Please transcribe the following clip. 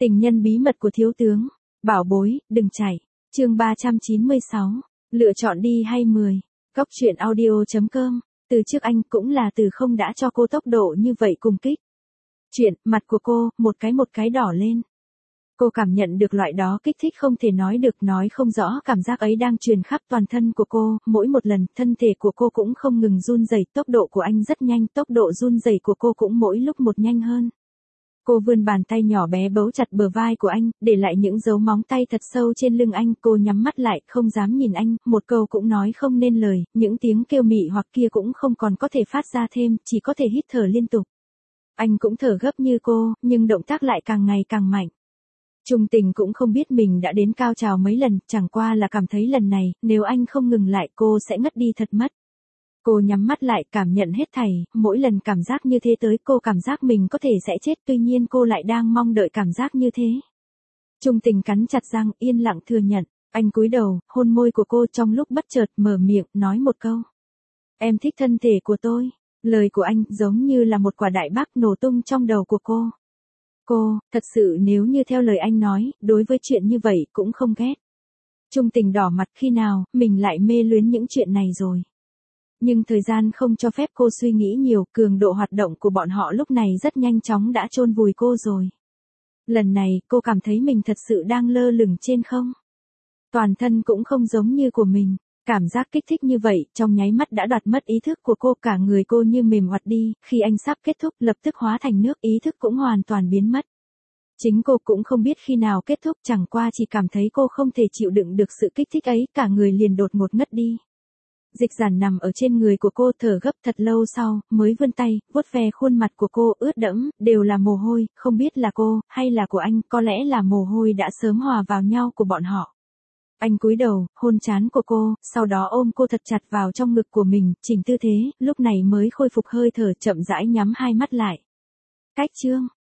Tình nhân bí mật của thiếu tướng. Bảo bối, đừng chạy. Chương 396. Lựa chọn đi hay 10. Góc truyện audio.com. Từ trước anh cũng là từ không đã cho cô tốc độ như vậy cùng kích. Chuyện, mặt của cô, một cái đỏ lên. Cô cảm nhận được loại đó kích thích không thể nói được, nói không rõ, cảm giác ấy đang truyền khắp toàn thân của cô, mỗi một lần, thân thể của cô cũng không ngừng run rẩy, tốc độ của anh rất nhanh, tốc độ run rẩy của cô cũng mỗi lúc một nhanh hơn. Cô vươn bàn tay nhỏ bé bấu chặt bờ vai của anh, để lại những dấu móng tay thật sâu trên lưng anh, cô nhắm mắt lại, không dám nhìn anh, một câu cũng nói không nên lời, những tiếng kêu mị hoặc kia cũng không còn có thể phát ra thêm, chỉ có thể hít thở liên tục. Anh cũng thở gấp như cô, nhưng động tác lại càng ngày càng mạnh. Trung Tình cũng không biết mình đã đến cao trào mấy lần, chẳng qua là cảm thấy lần này, nếu anh không ngừng lại cô sẽ ngất đi thật mất. Cô nhắm mắt lại cảm nhận hết thảy, mỗi lần cảm giác như thế tới cô cảm giác mình có thể sẽ chết, tuy nhiên cô lại đang mong đợi cảm giác như thế. Trung Tình cắn chặt răng, yên lặng thừa nhận, anh cúi đầu, hôn môi của cô trong lúc bất chợt mở miệng, nói một câu. Em thích thân thể của tôi. Lời của anh giống như là một quả đại bác nổ tung trong đầu của cô. Cô, thật sự nếu như theo lời anh nói, đối với chuyện như vậy cũng không ghét. Trung Tình đỏ mặt, khi nào, mình lại mê luyến những chuyện này rồi. Nhưng thời gian không cho phép cô suy nghĩ nhiều, cường độ hoạt động của bọn họ lúc này rất nhanh chóng đã chôn vùi cô rồi. Lần này, cô cảm thấy mình thật sự đang lơ lửng trên không. Toàn thân cũng không giống như của mình. Cảm giác kích thích như vậy, trong nháy mắt đã đoạt mất ý thức của cô, cả người cô như mềm oặt đi, khi anh sắp kết thúc lập tức hóa thành nước, ý thức cũng hoàn toàn biến mất. Chính cô cũng không biết khi nào kết thúc, chẳng qua chỉ cảm thấy cô không thể chịu đựng được sự kích thích ấy, cả người liền đột ngột ngất đi. Dịch Giản nằm ở trên người của cô thở gấp thật lâu sau, mới vươn tay, vuốt ve khuôn mặt của cô ướt đẫm, đều là mồ hôi, không biết là cô, hay là của anh, có lẽ là mồ hôi đã sớm hòa vào nhau của bọn họ. Anh cúi đầu, hôn trán của cô, sau đó ôm cô thật chặt vào trong ngực của mình, chỉnh tư thế, lúc này mới khôi phục hơi thở, chậm rãi nhắm hai mắt lại. Cách chương.